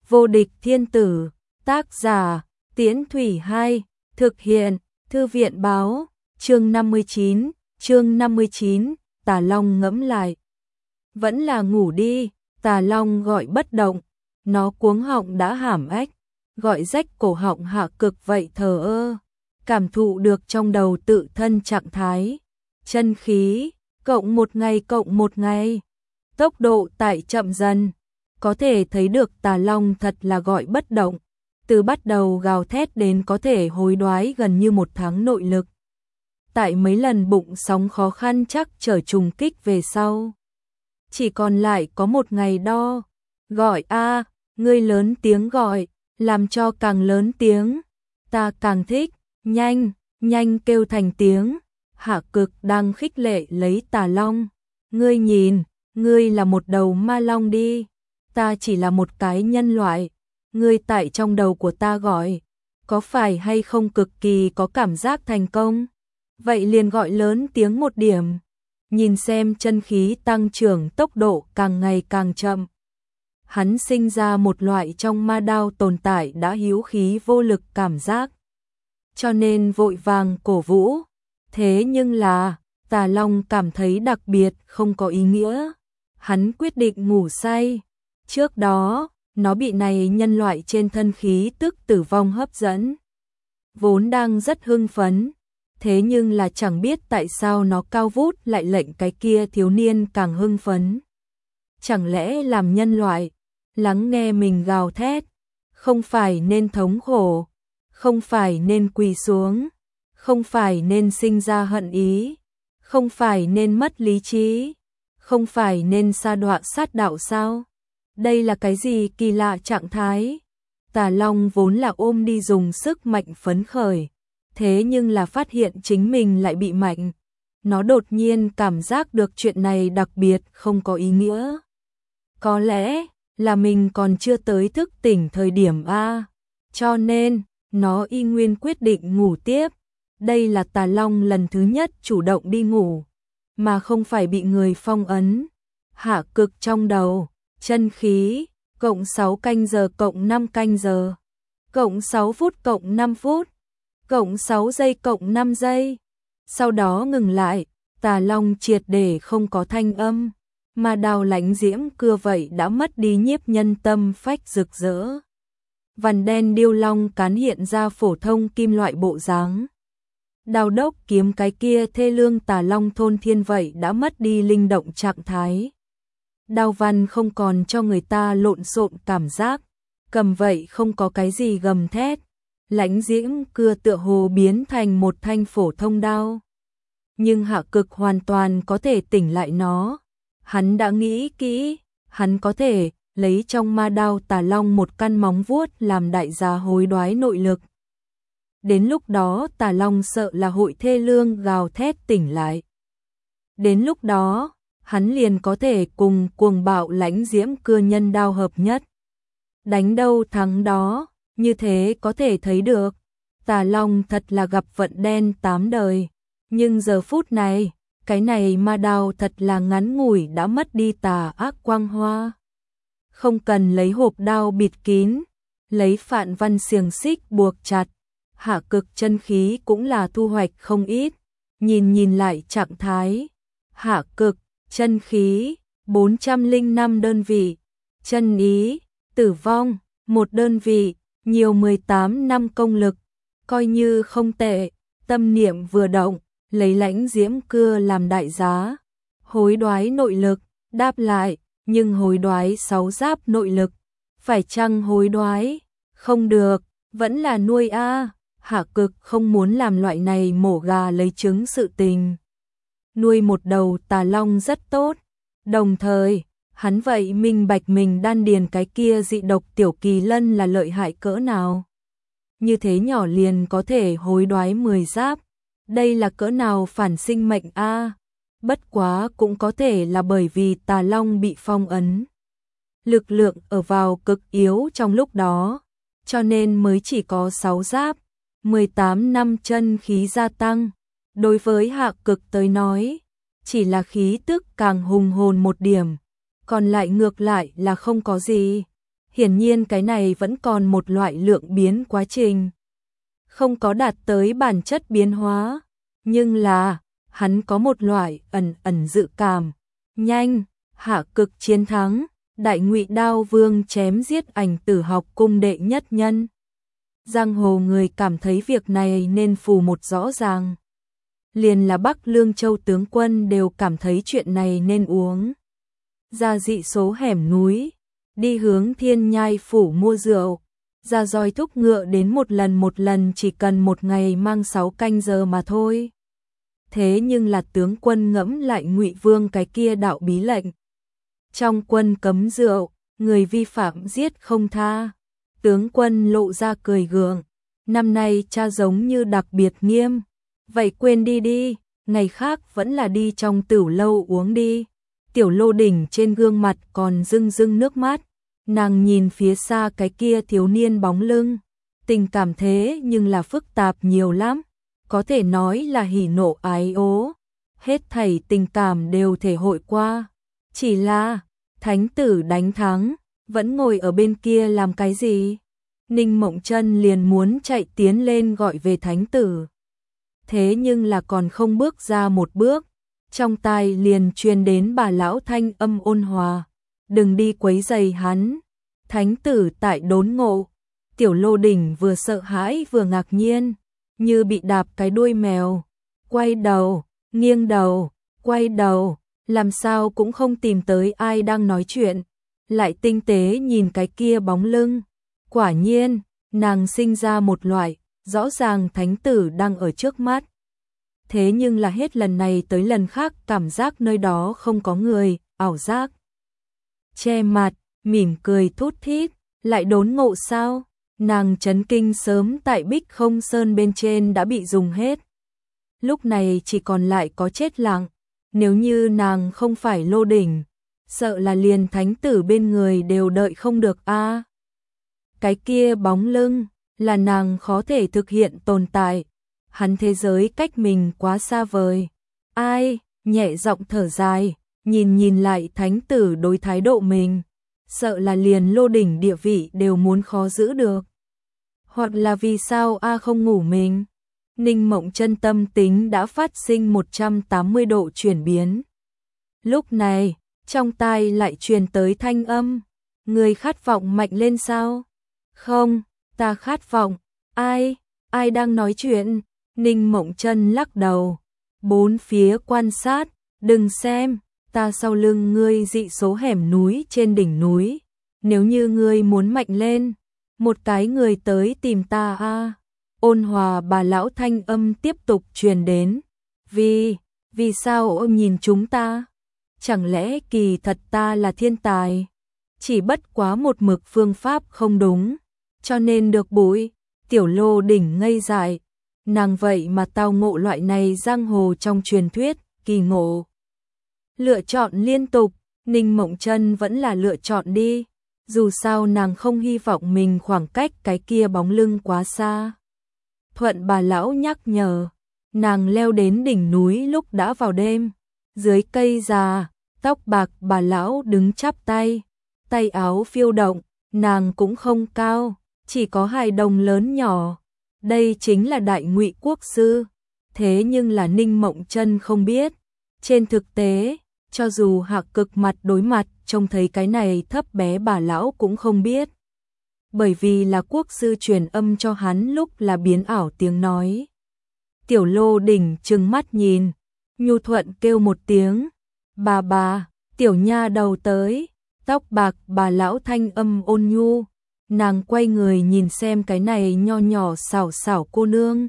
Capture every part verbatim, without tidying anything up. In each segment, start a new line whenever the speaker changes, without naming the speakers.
Vô địch thiên tử, tác giả, Tiễn Thủy hai, thực hiện, Thư viện báo, chương năm mươi chín, chương năm mươi chín, Tà Long ngẫm lại. Vẫn là ngủ đi, Tà Long gọi bất động, nó cuống họng đã hàm ếch, gọi rách cổ họng Hạ Cực vậy thờ ơ, cảm thụ được trong đầu tự thân trạng thái, chân khí, cộng một ngày cộng một ngày, tốc độ tại chậm dần, có thể thấy được Tà Long thật là gọi bất động, từ bắt đầu gào thét đến có thể hối đoái gần như một tháng nội lực. Tại mấy lần bụng sóng khó khăn chắc trở trùng kích về sau. Chỉ còn lại có một ngày đo, gọi a, ngươi lớn tiếng gọi, làm cho càng lớn tiếng, ta càng thích, nhanh, nhanh kêu thành tiếng. Hạ Cực đang khích lệ lấy Tà Long, ngươi nhìn, ngươi là một đầu ma long đi, ta chỉ là một cái nhân loại, ngươi tại trong đầu của ta gọi, có phải hay không cực kỳ có cảm giác thành công? Vậy liền gọi lớn tiếng một điểm, nhìn xem chân khí tăng trưởng tốc độ càng ngày càng chậm. Hắn sinh ra một loại trong ma đao tồn tại đã hiếu khí vô lực cảm giác, cho nên vội vàng cổ vũ. Thế nhưng là, Tà Long cảm thấy đặc biệt không có ý nghĩa. Hắn quyết định ngủ say. Trước đó, nó bị này nhân loại trên thân khí tức tử vong hấp dẫn. Vốn đang rất hưng phấn. Thế nhưng là chẳng biết tại sao nó cao vút lại lệnh cái kia thiếu niên càng hưng phấn. Chẳng lẽ làm nhân loại, lắng nghe mình gào thét, không phải nên thống khổ, không phải nên quỳ xuống, không phải nên sinh ra hận ý, không phải nên mất lý trí, không phải nên sa đọa sát đạo sao? Đây là cái gì kỳ lạ trạng thái? Tà Long vốn là ôm đi dùng sức mạnh phấn khởi, thế nhưng là phát hiện chính mình lại bị mạnh. Nó đột nhiên cảm giác được chuyện này đặc biệt không có ý nghĩa. Có lẽ là mình còn chưa tới thức tỉnh thời điểm A, cho nên nó y nguyên quyết định ngủ tiếp. Đây là Tà Long lần thứ nhất chủ động đi ngủ, mà không phải bị người phong ấn. Hạ Cực trong đầu, chân khí, cộng sáu canh giờ cộng năm canh giờ, cộng sáu phút cộng năm phút, cộng sáu giây cộng năm giây. Sau đó ngừng lại, Tà Long triệt để không có thanh âm, mà đào lãnh diễm cưa vậy đã mất đi nhiếp nhân tâm phách rực rỡ. Vằn đen điêu long cán hiện ra phổ thông kim loại bộ dáng. Đao đốc kiếm cái kia thê lương Tà Long thôn thiên vậy đã mất đi linh động trạng thái. Đao văn không còn cho người ta lộn xộn cảm giác, cầm vậy không có cái gì gầm thét. Lãnh diễm cưa tựa hồ biến thành một thanh phổ thông đao. Nhưng Hạ Cực hoàn toàn có thể tỉnh lại nó. Hắn đã nghĩ kỹ, hắn có thể lấy trong ma đao Tà Long một căn móng vuốt làm đại giá hối đoái nội lực. Đến lúc đó Tà Long sợ là hội thê lương gào thét tỉnh lại. Đến lúc đó, hắn liền có thể cùng cuồng bạo lãnh diễm cưa nhân đao hợp nhất. Đánh đâu thắng đó, như thế có thể thấy được. Tà Long thật là gặp vận đen tám đời. Nhưng giờ phút này, cái này ma đao thật là ngắn ngủi đã mất đi tà ác quang hoa. Không cần lấy hộp đao bịt kín, lấy phạn văn xiềng xích buộc chặt. Hạ Cực chân khí cũng là thu hoạch không ít. Nhìn nhìn lại trạng thái. Hạ Cực, chân khí, bốn trăm lẻ năm đơn vị. Chân ý, tử vong, một đơn vị, nhiều mười tám năm công lực. Coi như không tệ, tâm niệm vừa động, lấy lãnh diễm cưa làm đại giá. Hối đoái nội lực, đáp lại, nhưng hối đoái sáu giáp nội lực. Phải chăng hối đoái? Không được, vẫn là nuôi a. Hạ Cực không muốn làm loại này mổ gà lấy trứng sự tình. Nuôi một đầu Tà Long rất tốt, đồng thời, hắn vậy minh bạch mình đan điền cái kia dị độc tiểu kỳ lân là lợi hại cỡ nào. Như thế nhỏ liền có thể hối đoái mười giáp, đây là cỡ nào phản sinh mệnh a. Bất quá cũng có thể là bởi vì Tà Long bị phong ấn. Lực lượng ở vào cực yếu trong lúc đó, cho nên mới chỉ có sáu giáp. mười tám năm chân khí gia tăng, đối với Hạ Cực tới nói, chỉ là khí tức càng hùng hồn một điểm, còn lại ngược lại là không có gì. Hiển nhiên cái này vẫn còn một loại lượng biến quá trình, không có đạt tới bản chất biến hóa, nhưng là, hắn có một loại ẩn ẩn dự cảm, nhanh, hạ cực chiến thắng, Đại Ngụy Đao Vương chém giết Ảnh Tử học cung đệ nhất nhân. Giang hồ người cảm thấy việc này nên phù một rõ ràng. Liền là Bắc Lương Châu tướng quân đều cảm thấy chuyện này nên uống ra dị số hẻm núi, đi hướng Thiên Nhai phủ mua rượu, ra roi thúc ngựa đến một lần một lần chỉ cần một ngày mang sáu canh giờ mà thôi. Thế nhưng là tướng quân ngẫm lại Ngụy Vương cái kia đạo bí lệnh. Trong quân cấm rượu, người vi phạm giết không tha. Tướng quân lộ ra cười gượng, năm nay cha giống như đặc biệt nghiêm. Vậy quên đi đi, ngày khác vẫn là đi trong tửu lâu uống đi. Tiểu Lô Đỉnh trên gương mặt còn rưng rưng nước mắt. Nàng nhìn phía xa cái kia thiếu niên bóng lưng. Tình cảm thế nhưng là phức tạp nhiều lắm. Có thể nói là hỉ nộ ái ố. Hết thảy tình cảm đều thể hội qua. Chỉ là, thánh tử đánh thắng, vẫn ngồi ở bên kia làm cái gì? Ninh Mộng Chân liền muốn chạy tiến lên gọi về thánh tử. Thế nhưng là còn không bước ra một bước, trong tai liền truyền đến bà lão thanh âm ôn hòa, đừng đi quấy rầy hắn. Thánh tử tại đốn ngộ, Tiểu Lô Đỉnh vừa sợ hãi vừa ngạc nhiên, như bị đạp cái đuôi mèo, quay đầu, nghiêng đầu, quay đầu, làm sao cũng không tìm tới ai đang nói chuyện, lại tinh tế nhìn cái kia bóng lưng. Quả nhiên, nàng sinh ra một loại, rõ ràng thánh tử đang ở trước mắt. Thế nhưng là hết lần này tới lần khác cảm giác nơi đó không có người, ảo giác. Che mặt, mỉm cười thút thít, lại đốn ngộ sao? Nàng chấn kinh sớm tại Bích Không Sơn bên trên đã bị dùng hết. Lúc này chỉ còn lại có chết lặng, nếu như nàng không phải Lô Đỉnh, sợ là liền thánh tử bên người đều đợi không được a. Cái kia bóng lưng, là nàng khó thể thực hiện tồn tại. Hắn thế giới cách mình quá xa vời. Ai, nhẹ giọng thở dài, nhìn nhìn lại thánh tử đối thái độ mình. Sợ là liền Lô Đỉnh địa vị đều muốn khó giữ được. Hoặc là vì sao A không ngủ mình? Ninh Mộng Chân tâm tính đã phát sinh một trăm tám mươi độ chuyển biến. Lúc này, trong tai lại truyền tới thanh âm. Người khát vọng mạnh lên sao? Không, ta khát vọng. Ai, ai đang nói chuyện? Ninh Mộng Chân lắc đầu. Bốn phía quan sát, đừng xem, ta sau lưng ngươi dị số hẻm núi trên đỉnh núi. Nếu như ngươi muốn mạnh lên, một cái người tới tìm ta a. Ôn hòa bà lão thanh âm tiếp tục truyền đến. Vì, vì sao ông nhìn chúng ta? Chẳng lẽ kỳ thật ta là thiên tài? Chỉ bất quá một mực phương pháp không đúng, cho nên được bụi. Tiểu Lô Đỉnh ngây dại. Nàng vậy mà tao ngộ loại này giang hồ trong truyền thuyết, kỳ ngộ. Lựa chọn liên tục, Ninh Mộng Chân vẫn là lựa chọn đi. Dù sao nàng không hy vọng mình khoảng cách cái kia bóng lưng quá xa. Thuận bà lão nhắc nhở, nàng leo đến đỉnh núi lúc đã vào đêm. Dưới cây già, tóc bạc bà lão đứng chắp tay, tay áo phiêu động, nàng cũng không cao, chỉ có hai đồng lớn nhỏ. Đây chính là Đại Ngụy quốc sư. Thế nhưng là Ninh Mộng Chân không biết. Trên thực tế, cho dù hạ cực mặt đối mặt, trông thấy cái này thấp bé bà lão cũng không biết. Bởi vì là quốc sư truyền âm cho hắn lúc là biến ảo tiếng nói. Tiểu Lô Đỉnh trừng mắt nhìn, nhu thuận kêu một tiếng. Bà bà, tiểu nha đầu tới. Tóc bạc bà lão thanh âm ôn nhu. Nàng quay người nhìn xem cái này nho nhỏ xảo xảo cô nương.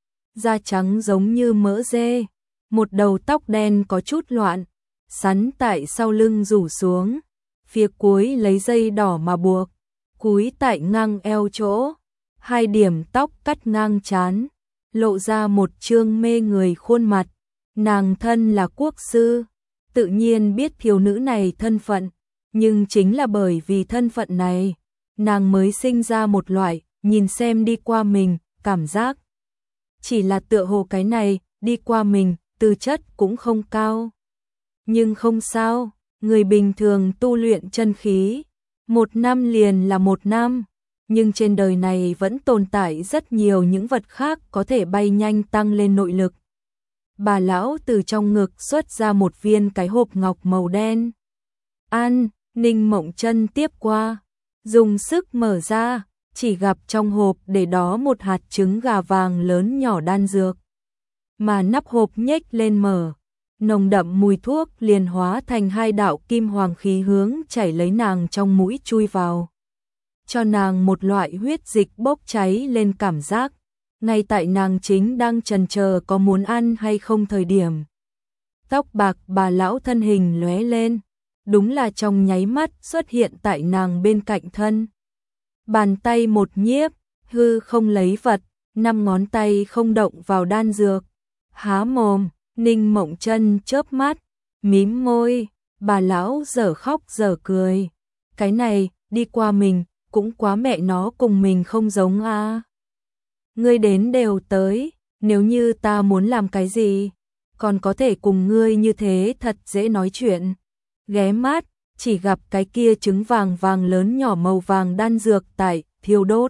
Da trắng giống như mỡ dê, một đầu tóc đen có chút loạn, sắn tại sau lưng rủ xuống, phía cuối lấy dây đỏ mà buộc, cúi tại ngang eo chỗ, hai điểm tóc cắt ngang trán, lộ ra một trương mê người khuôn mặt. Nàng thân là quốc sư, tự nhiên biết thiếu nữ này thân phận, nhưng chính là bởi vì thân phận này, nàng mới sinh ra một loại, nhìn xem đi qua mình, cảm giác. Chỉ là tựa hồ cái này, đi qua mình, tư chất cũng không cao. Nhưng không sao, người bình thường tu luyện chân khí, Một năm liền là một năm, nhưng trên đời này vẫn tồn tại rất nhiều những vật khác có thể bay nhanh tăng lên nội lực. Bà lão từ trong ngực xuất ra một viên cái hộp ngọc màu đen. Ăn, Ninh Mộng Chân tiếp qua, dùng sức mở ra, chỉ gặp trong hộp để đó một hạt trứng gà vàng lớn nhỏ đan dược. Mà nắp hộp nhếch lên mở, nồng đậm mùi thuốc liền hóa thành hai đạo kim hoàng khí hướng chảy lấy nàng trong mũi chui vào. Cho nàng một loại huyết dịch bốc cháy lên cảm giác, ngay tại nàng chính đang chần chờ có muốn ăn hay không thời điểm. Tóc bạc bà lão thân hình lóe lên, đúng là trong nháy mắt xuất hiện tại nàng bên cạnh thân. Bàn tay một nhiếp, hư không lấy vật, năm ngón tay không động vào đan dược. Há mồm, Ninh Mộng Chân chớp mắt, mím môi, bà lão dở khóc dở cười. Cái này, đi qua mình, cũng quá mẹ nó cùng mình không giống a. À. Ngươi đến đều tới, nếu như ta muốn làm cái gì, còn có thể cùng ngươi như thế thật dễ nói chuyện. Ghé mắt, chỉ gặp cái kia trứng vàng vàng lớn nhỏ màu vàng đan dược tại thiêu đốt.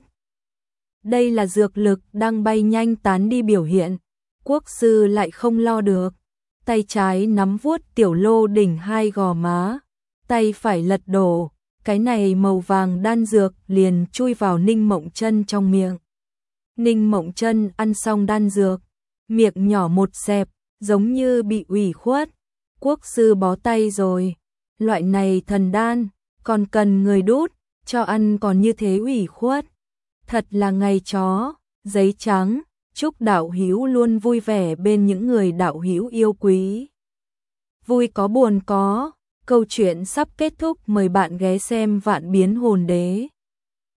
Đây là dược lực đang bay nhanh tán đi biểu hiện. Quốc sư lại không lo được, tay trái nắm vuốt tiểu lô đỉnh hai gò má, tay phải lật đổ, cái này màu vàng đan dược liền chui vào Ninh Mộng Chân trong miệng. Ninh Mộng Chân ăn xong đan dược, miệng nhỏ một xẹp, giống như bị ủy khuất. Quốc sư bó tay rồi, loại này thần đan, còn cần người đút, cho ăn còn như thế ủy khuất. Thật là ngày chó, giấy trắng. Chúc đạo hữu luôn vui vẻ bên những người đạo hữu yêu quý. Vui có buồn có, câu chuyện sắp kết thúc, mời bạn ghé xem Vạn Biến Hồn Đế.